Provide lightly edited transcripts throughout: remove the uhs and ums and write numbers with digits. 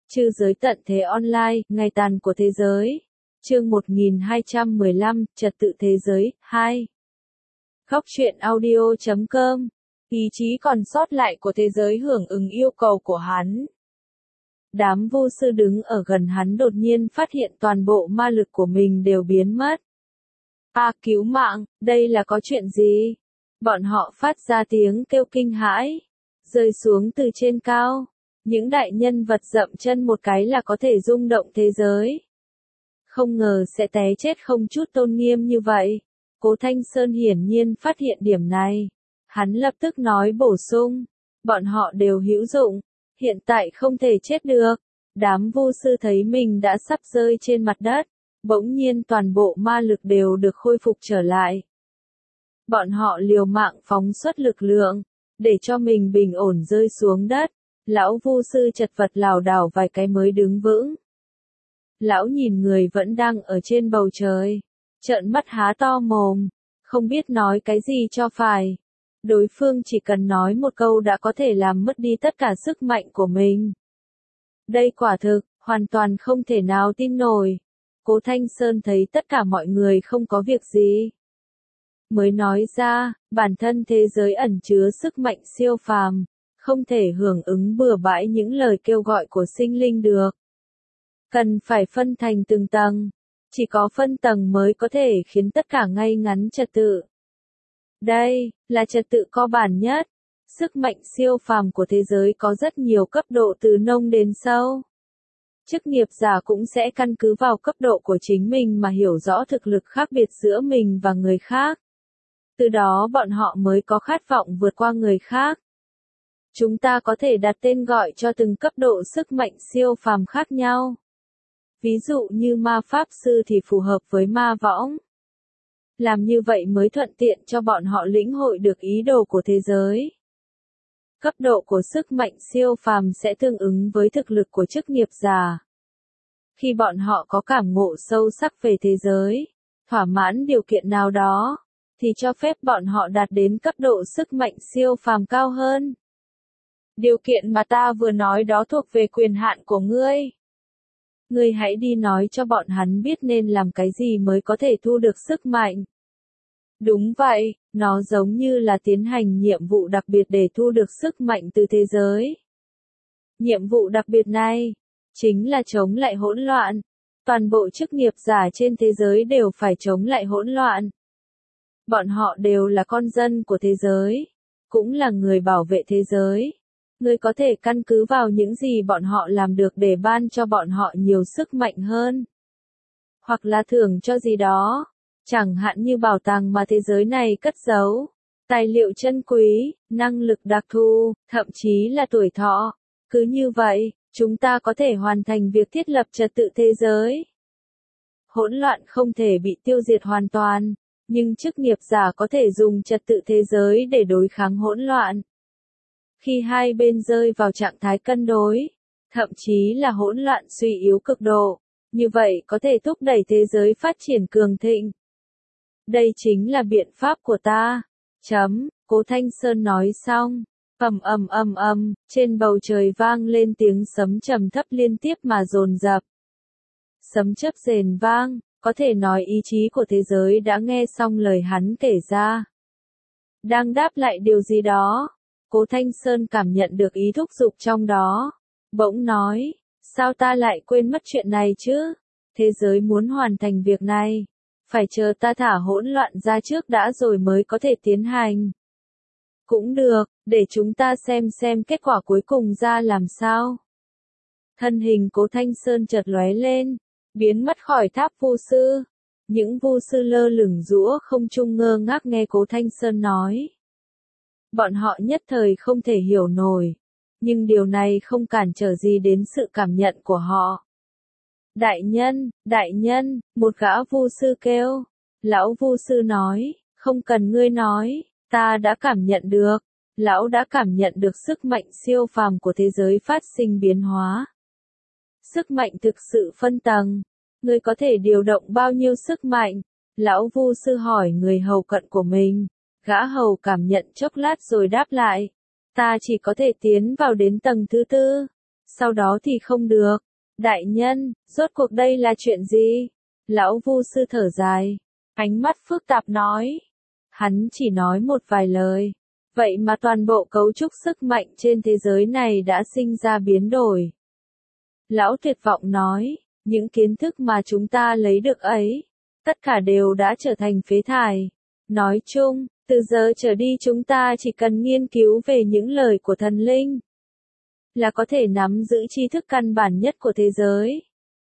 Trư giới tận thế online, ngày tàn của thế giới. Chương 1215, trật tự thế giới, 2. Góc truyện audio.com. Ý chí còn sót lại của thế giới hưởng ứng yêu cầu của hắn. Đám vu sư đứng ở gần hắn đột nhiên phát hiện toàn bộ ma lực của mình đều biến mất. Cứu mạng, đây là có chuyện gì? Bọn họ phát ra tiếng kêu kinh hãi, rơi xuống từ trên cao. Những đại nhân vật dậm chân một cái là có thể rung động thế giới. Không ngờ sẽ té chết không chút tôn nghiêm như vậy. Cố Thanh Sơn hiển nhiên phát hiện điểm này. Hắn lập tức nói bổ sung. Bọn họ đều hữu dụng. Hiện tại không thể chết được. Đám vu sư thấy mình đã sắp rơi trên mặt đất. Bỗng nhiên toàn bộ ma lực đều được khôi phục trở lại. Bọn họ liều mạng phóng xuất lực lượng. Để cho mình bình ổn rơi xuống đất. Lão vu sư chật vật lảo đảo vài cái mới đứng vững. Lão nhìn người vẫn đang ở trên bầu trời. Trợn mắt há to mồm. Không biết nói cái gì cho phải. Đối phương chỉ cần nói một câu đã có thể làm mất đi tất cả sức mạnh của mình. Đây quả thực, hoàn toàn không thể nào tin nổi. Cố Thanh Sơn thấy tất cả mọi người không có việc gì. Mới nói ra, bản thân thế giới ẩn chứa sức mạnh siêu phàm. Không thể hưởng ứng bừa bãi những lời kêu gọi của sinh linh được. Cần phải phân thành từng tầng. Chỉ có phân tầng mới có thể khiến tất cả ngay ngắn trật tự. Đây, là trật tự cơ bản nhất. Sức mạnh siêu phàm của thế giới có rất nhiều cấp độ từ nông đến sâu. Chức nghiệp giả cũng sẽ căn cứ vào cấp độ của chính mình mà hiểu rõ thực lực khác biệt giữa mình và người khác. Từ đó bọn họ mới có khát vọng vượt qua người khác. Chúng ta có thể đặt tên gọi cho từng cấp độ sức mạnh siêu phàm khác nhau. Ví dụ như ma pháp sư thì phù hợp với ma võng. Làm như vậy mới thuận tiện cho bọn họ lĩnh hội được ý đồ của thế giới. Cấp độ của sức mạnh siêu phàm sẽ tương ứng với thực lực của chức nghiệp giả. Khi bọn họ có cảm ngộ sâu sắc về thế giới, thỏa mãn điều kiện nào đó, thì cho phép bọn họ đạt đến cấp độ sức mạnh siêu phàm cao hơn. Điều kiện mà ta vừa nói đó thuộc về quyền hạn của ngươi. Ngươi hãy đi nói cho bọn hắn biết nên làm cái gì mới có thể thu được sức mạnh. Đúng vậy, nó giống như là tiến hành nhiệm vụ đặc biệt để thu được sức mạnh từ thế giới. Nhiệm vụ đặc biệt này, chính là chống lại hỗn loạn. Toàn bộ chức nghiệp giả trên thế giới đều phải chống lại hỗn loạn. Bọn họ đều là con dân của thế giới, cũng là người bảo vệ thế giới. Ngươi có thể căn cứ vào những gì bọn họ làm được để ban cho bọn họ nhiều sức mạnh hơn. Hoặc là thưởng cho gì đó. Chẳng hạn như bảo tàng mà thế giới này cất giấu. Tài liệu chân quý, năng lực đặc thù, thậm chí là tuổi thọ. Cứ như vậy, chúng ta có thể hoàn thành việc thiết lập trật tự thế giới. Hỗn loạn không thể bị tiêu diệt hoàn toàn. Nhưng chức nghiệp giả có thể dùng trật tự thế giới để đối kháng hỗn loạn. Khi hai bên rơi vào trạng thái cân đối, thậm chí là hỗn loạn suy yếu cực độ, như vậy có thể thúc đẩy thế giới phát triển cường thịnh. Đây chính là biện pháp của ta. Cố Thanh Sơn nói xong. Trên bầu trời vang lên tiếng sấm trầm thấp liên tiếp mà dồn dập. Sấm chớp rền vang, có thể nói ý chí của thế giới đã nghe xong lời hắn kể ra. Đang đáp lại điều gì đó. Cố Thanh Sơn cảm nhận được ý thúc giục trong đó. Bỗng nói, sao ta lại quên mất chuyện này chứ? Thế giới muốn hoàn thành việc này. Phải chờ ta thả hỗn loạn ra trước đã rồi mới có thể tiến hành. Cũng được, để chúng ta xem kết quả cuối cùng ra làm sao. Thân hình Cố Thanh Sơn chợt lóe lên, biến mất khỏi tháp vu sư. Những vu sư lơ lửng giữa không trung ngơ ngác nghe Cố Thanh Sơn nói. Bọn họ nhất thời không thể hiểu nổi, nhưng điều này không cản trở gì đến sự cảm nhận của họ. Đại nhân, một gã vu sư kêu. Lão vu sư nói, không cần ngươi nói, ta đã cảm nhận được. Lão đã cảm nhận được sức mạnh siêu phàm của thế giới phát sinh biến hóa. Sức mạnh thực sự phân tầng. Ngươi có thể điều động bao nhiêu sức mạnh? Lão vu sư hỏi người hầu cận của mình. Gã hầu cảm nhận chốc lát rồi đáp lại. Ta chỉ có thể tiến vào đến tầng thứ tư. sau đó thì không được. Đại nhân, rốt cuộc đây là chuyện gì? Lão Vu sư thở dài, ánh mắt phức tạp nói. Hắn chỉ nói một vài lời. Vậy mà toàn bộ cấu trúc sức mạnh trên thế giới này đã sinh ra biến đổi. Lão tuyệt vọng nói, những kiến thức mà chúng ta lấy được ấy, tất cả đều đã trở thành phế thải. Nói chung, từ giờ trở đi chúng ta chỉ cần nghiên cứu về những lời của thần linh, là có thể nắm giữ tri thức căn bản nhất của thế giới.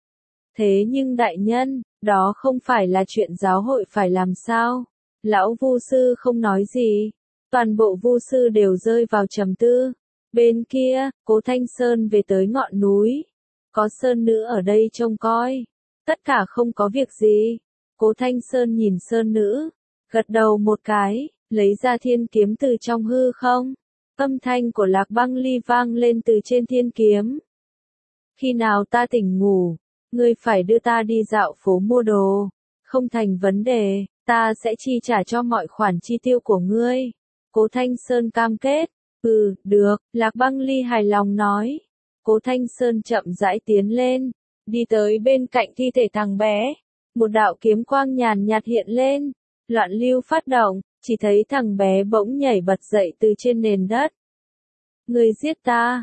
Thế nhưng đại nhân, đó không phải là chuyện giáo hội phải làm sao? Lão Vu sư không nói gì. Toàn bộ Vu sư đều rơi vào trầm tư. Bên kia, Cố Thanh Sơn về tới ngọn núi. Có Sơn Nữ ở đây trông coi. Tất cả không có việc gì. Cố Thanh Sơn nhìn Sơn Nữ, gật đầu một cái, lấy ra thiên kiếm từ trong hư không. Âm thanh của Lạc Băng Ly vang lên từ trên thiên kiếm. Khi nào ta tỉnh ngủ, ngươi phải đưa ta đi dạo phố mua đồ. Không thành vấn đề, ta sẽ chi trả cho mọi khoản chi tiêu của ngươi. Cố Thanh Sơn cam kết. Được, Lạc Băng Ly hài lòng nói. Cố Thanh Sơn chậm rãi tiến lên, đi tới bên cạnh thi thể thằng bé. Một đạo kiếm quang nhàn nhạt hiện lên, loạn lưu phát động, chỉ thấy thằng bé bỗng nhảy bật dậy từ trên nền đất. Ngươi giết ta,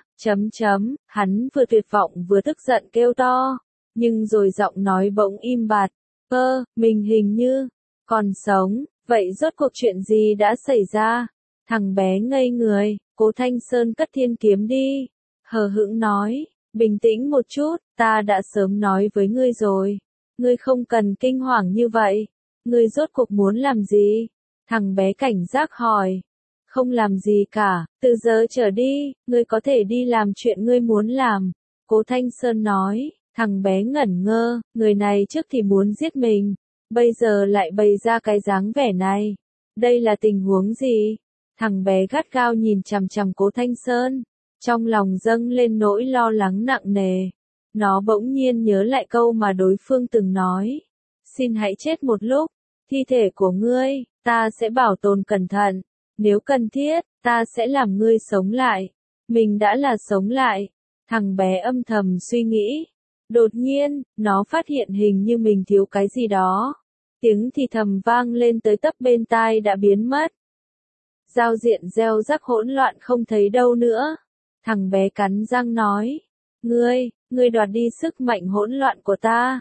hắn vừa tuyệt vọng vừa tức giận kêu to, nhưng rồi giọng nói bỗng im bặt. Mình hình như còn sống, vậy rốt cuộc chuyện gì đã xảy ra? Thằng bé ngây người, Cố Thanh Sơn cất thiên kiếm đi, hờ hững nói, bình tĩnh một chút, ta đã sớm nói với ngươi rồi, ngươi không cần kinh hoàng như vậy, ngươi rốt cuộc muốn làm gì? Thằng bé cảnh giác hỏi. Không làm gì cả, từ giờ trở đi, ngươi có thể đi làm chuyện ngươi muốn làm. Cố Thanh Sơn nói, thằng bé ngẩn ngơ, người này trước thì muốn giết mình, bây giờ lại bày ra cái dáng vẻ này. Đây là tình huống gì? Thằng bé gắt gao nhìn chằm chằm Cố Thanh Sơn, trong lòng dâng lên nỗi lo lắng nặng nề. Nó bỗng nhiên nhớ lại câu mà đối phương từng nói. Xin hãy chết một lúc, thi thể của ngươi, ta sẽ bảo tồn cẩn thận. Nếu cần thiết, ta sẽ làm ngươi sống lại. Mình đã là sống lại. Thằng bé âm thầm suy nghĩ. Đột nhiên, nó phát hiện hình như mình thiếu cái gì đó. Tiếng thì thầm vang lên tới tấp bên tai đã biến mất. Giao diện gieo rắc hỗn loạn không thấy đâu nữa. Thằng bé cắn răng nói. Ngươi đoạt đi sức mạnh hỗn loạn của ta.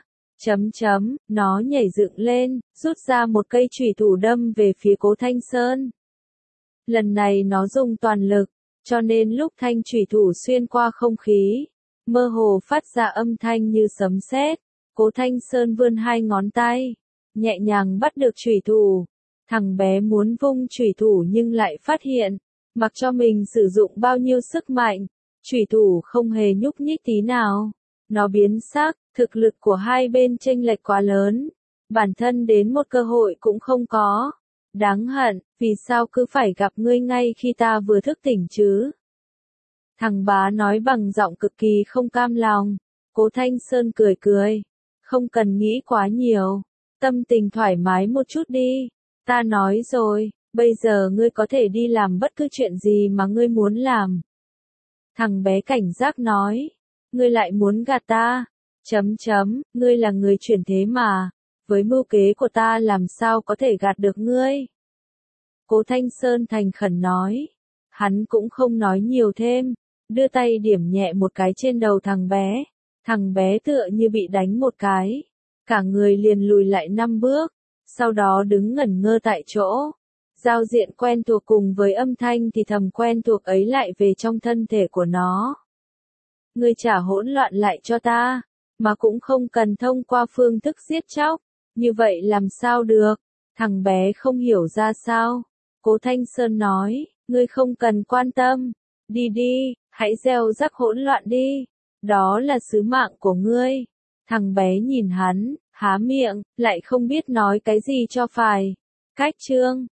Nó nhảy dựng lên, rút ra một cây chủy thủ đâm về phía Cố Thanh Sơn. Lần này nó dùng toàn lực, cho nên lúc thanh chủy thủ xuyên qua không khí, mơ hồ phát ra âm thanh như sấm sét. Cố Thanh Sơn vươn hai ngón tay, nhẹ nhàng bắt được chủy thủ. Thằng bé muốn vung chủy thủ nhưng lại phát hiện, mặc cho mình sử dụng bao nhiêu sức mạnh, chủy thủ không hề nhúc nhích tí nào. Nó biến sắc, thực lực của hai bên chênh lệch quá lớn, bản thân đến một cơ hội cũng không có. Đáng hận, vì sao cứ phải gặp ngươi ngay khi ta vừa thức tỉnh chứ? Thằng bá nói bằng giọng cực kỳ không cam lòng. Cố Thanh Sơn cười cười. Không cần nghĩ quá nhiều. Tâm tình thoải mái một chút đi. Ta nói rồi, bây giờ ngươi có thể đi làm bất cứ chuyện gì mà ngươi muốn làm. Thằng bé cảnh giác nói. Ngươi lại muốn gạt ta. Ngươi là người chuyển thế mà. Với mưu kế của ta làm sao có thể gạt được ngươi? Cố Thanh Sơn thành khẩn nói. Hắn cũng không nói nhiều thêm, đưa tay điểm nhẹ một cái trên đầu thằng bé. Thằng bé tựa như bị đánh một cái, cả người liền lùi lại 5 bước, sau đó đứng ngẩn ngơ tại chỗ. Giao diện quen thuộc cùng với âm thanh thì thầm quen thuộc ấy lại về trong thân thể của nó. Ngươi trả hỗn loạn lại cho ta, mà cũng không cần thông qua phương thức giết chóc, như vậy làm sao được? Thằng bé không hiểu ra sao. Cố Thanh Sơn nói, ngươi không cần quan tâm, đi, hãy gieo rắc hỗn loạn đi, đó là sứ mạng của ngươi. Thằng bé nhìn hắn, há miệng, lại không biết nói cái gì cho phải. Cách chương